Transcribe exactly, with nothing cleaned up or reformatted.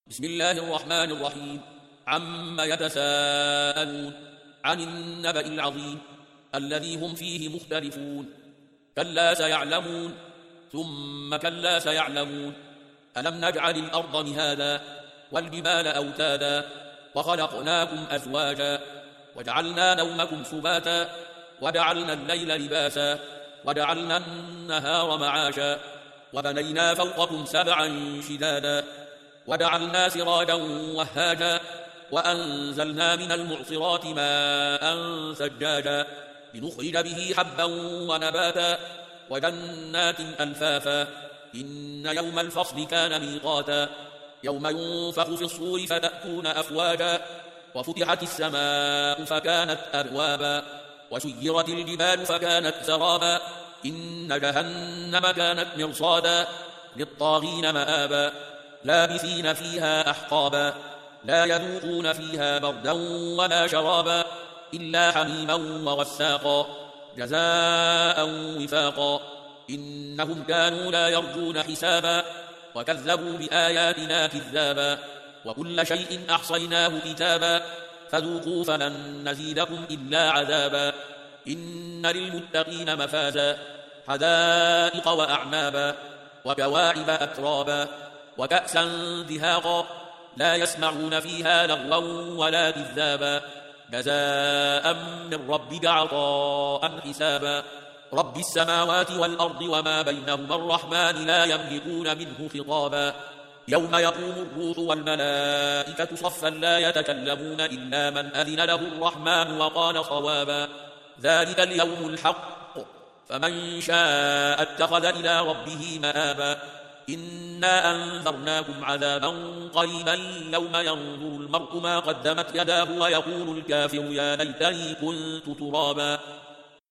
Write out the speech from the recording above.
بسم الله الرحمن الرحيم. عما يتساءلون عن النبأ العظيم الذي هم فيه مختلفون. كلا سيعلمون ثم كلا سيعلمون. ألم نجعل الأرض مهادا والجبال أوتادا وخلقناكم أزواجا وجعلنا نومكم سباتا وجعلنا الليل لباسا وجعلنا النهار معاشا وبنينا فوقكم سبعا شدادا وجعلنا سراجا وهاجا وأنزلنا من المعصرات ماء ثجاجا لنخرج به حبا ونباتا وجنات ألفافا. إن يوم الفصل كان ميقاتا يوم ينفخ في الصور فتأتون أفواجا وفتحت السماء فكانت أبوابا وسيرت الجبال فكانت سرابا. إن جهنم كانت مرصادا للطاغين مآبا لابثين فيها أحقابا لا يذوقون فيها بردا ولا شرابا إلا حميما وغساقا جزاء وفاقا. إنهم كانوا لا يرجون حسابا وكذبوا بآياتنا كذابا وكل شيء أحصيناه كتابا فذوقوا فلن نزيدكم إلا عذابا. إن للمتقين مفازا حدائق وأعنابا وكواعب أترابا وكأسا دهاقا لا يسمعون فيها لغوا ولا كذابا جزاء من ربك عطاء حسابا. رب السماوات والأرض وما بينهما الرحمن لا يملكون منه خطابا. يوم يقوم الروح والملائكة صفا لا يتكلمون إلا من أذن له الرحمن وقال صوابا. ذلك اليوم الحق فمن شاء اتخذ إلى ربه مآبا. إنا أنذرناكم عذابا قريبا يوم ينظر المرء ما قدمت يداه ويقول الكافر يا ليتني كنت ترابا.